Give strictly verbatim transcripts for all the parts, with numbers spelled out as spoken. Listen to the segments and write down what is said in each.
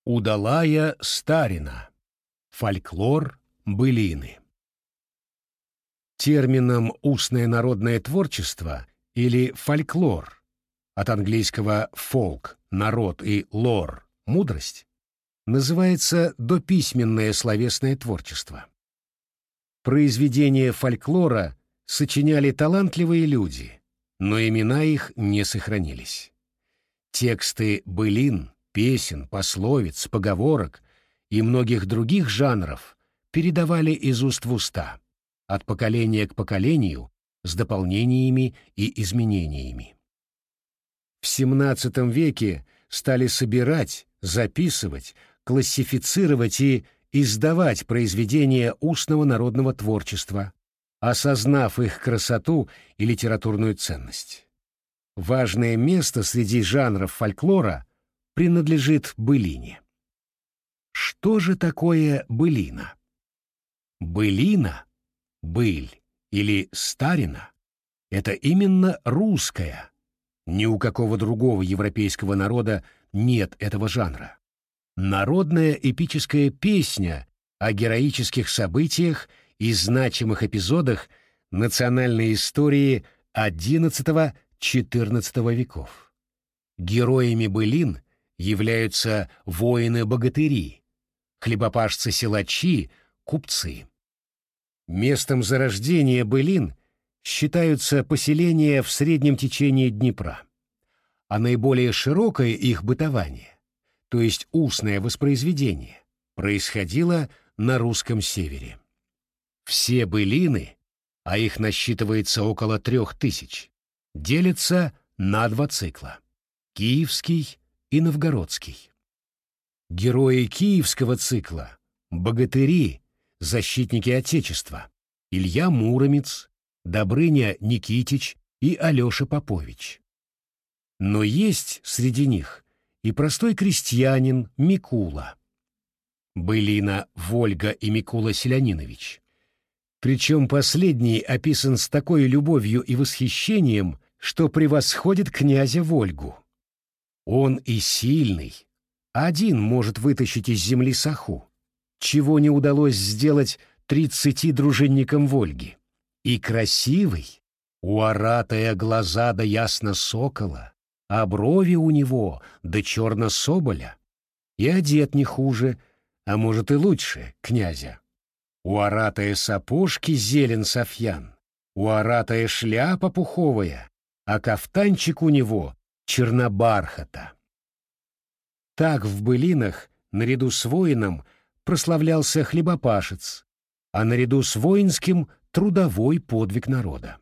Удалая старина. Фольклор, былины. Термином «устное народное творчество» или «фольклор» от английского «folk» — «народ» и «lore» — «мудрость» называется дописьменное словесное творчество. Произведения фольклора сочиняли талантливые люди, но имена их не сохранились. Тексты былин, песен, пословиц, поговорок и многих других жанров передавали из уст в уста, от поколения к поколению, с дополнениями и изменениями. В семнадцатом веке стали собирать, записывать, классифицировать и издавать произведения устного народного творчества, осознав их красоту и литературную ценность. Важное место среди жанров фольклора принадлежит былине. Что же такое былина? Былина, быль или старина — это именно русская. Ни у какого другого европейского народа нет этого жанра. Народная эпическая песня о героических событиях и значимых эпизодах национальной истории одиннадцатого-четырнадцатого веков. Героями былин являются воины-богатыри, хлебопашцы-силачи, купцы. Местом зарождения былин считаются поселения в среднем течении Днепра, а наиболее широкое их бытование, то есть устное воспроизведение, происходило на русском севере. Все былины, а их насчитывается около трех тысяч, делятся на два цикла — киевский и новгородский. Герои киевского цикла — богатыри, защитники Отечества, Илья Муромец, Добрыня Никитич и Алеша Попович. Но есть среди них и простой крестьянин Микула. Былина «Вольга и Микула Селянинович». Причем последний описан с такой любовью и восхищением, что превосходит князя Вольгу. Он и сильный, один может вытащить из земли саху, чего не удалось сделать тридцати дружинникам Вольги. И красивый, уаратая глаза да ясно сокола, а брови у него да черно соболя, и одет не хуже, а может и лучше князя. Уаратая сапожки зелен софьян, уаратая шляпа пуховая, а кафтанчик у него чернобархата. Так в былинах наряду с воином прославлялся хлебопашец, а наряду с воинским — трудовой подвиг народа.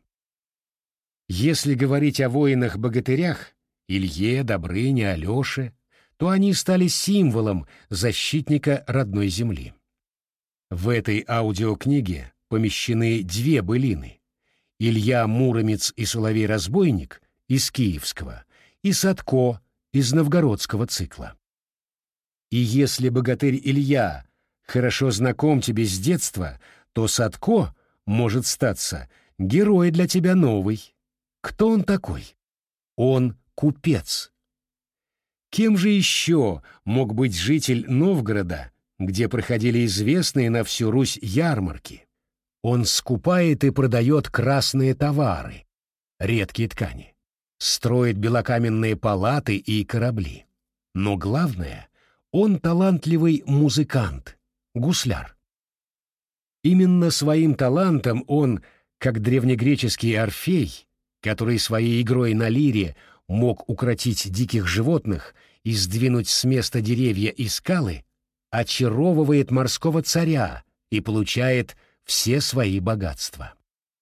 Если говорить о воинах-богатырях, Илье, Добрыне, Алёше, то они стали символом защитника родной земли. В этой аудиокниге помещены две былины: Илья Муромец и Соловей-разбойник из киевского и Садко из новгородского цикла. И если богатырь Илья хорошо знаком тебе с детства, то Садко может статься герой для тебя новый. Кто он такой? Он купец. Кем же еще мог быть житель Новгорода, где проходили известные на всю Русь ярмарки? Он скупает и продает красные товары, редкие ткани, строит белокаменные палаты и корабли. Но главное, он талантливый музыкант, гусляр. Именно своим талантом он, как древнегреческий Орфей, который своей игрой на лире мог укротить диких животных и сдвинуть с места деревья и скалы, очаровывает морского царя и получает все свои богатства.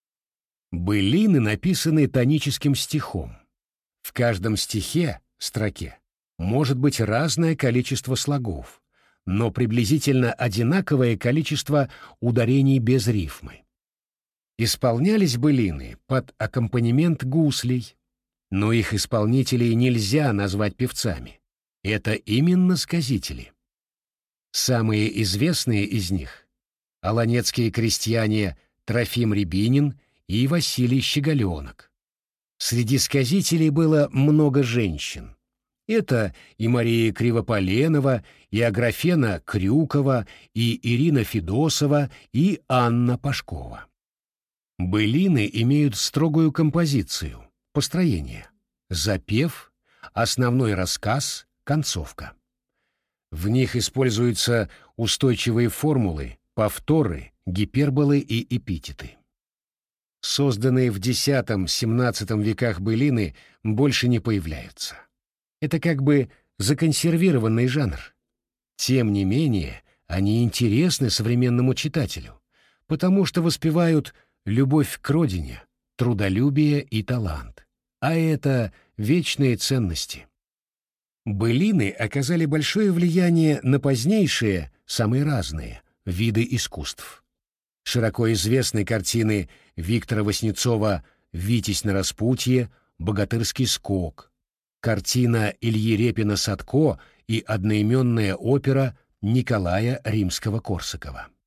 Былины написаны тоническим стихом. В каждом стихе, строке, может быть разное количество слогов, но приблизительно одинаковое количество ударений без рифмы. Исполнялись былины под аккомпанемент гуслей, но их исполнителей нельзя назвать певцами. Это именно сказители. Самые известные из них — оланецкие крестьяне Трофим Рябинин и Василий Щеголенок. Среди сказителей было много женщин. Это и Мария Кривополенова, и Аграфена Крюкова, и Ирина Федосова, и Анна Пашкова. Былины имеют строгую композицию, построение: запев, основной рассказ, концовка. В них используются устойчивые формулы, повторы, гиперболы и эпитеты. Созданные в десятом-семнадцатом веках былины больше не появляются. Это как бы законсервированный жанр. Тем не менее, они интересны современному читателю, потому что воспевают любовь к родине, трудолюбие и талант. А это вечные ценности. Былины оказали большое влияние на позднейшие, самые разные, виды искусств. Широко известны картины Виктора Васнецова «Витязь на распутье», «Богатырский скок», картина Ильи Репина «Садко» и одноименная опера Николая Римского-Корсакова.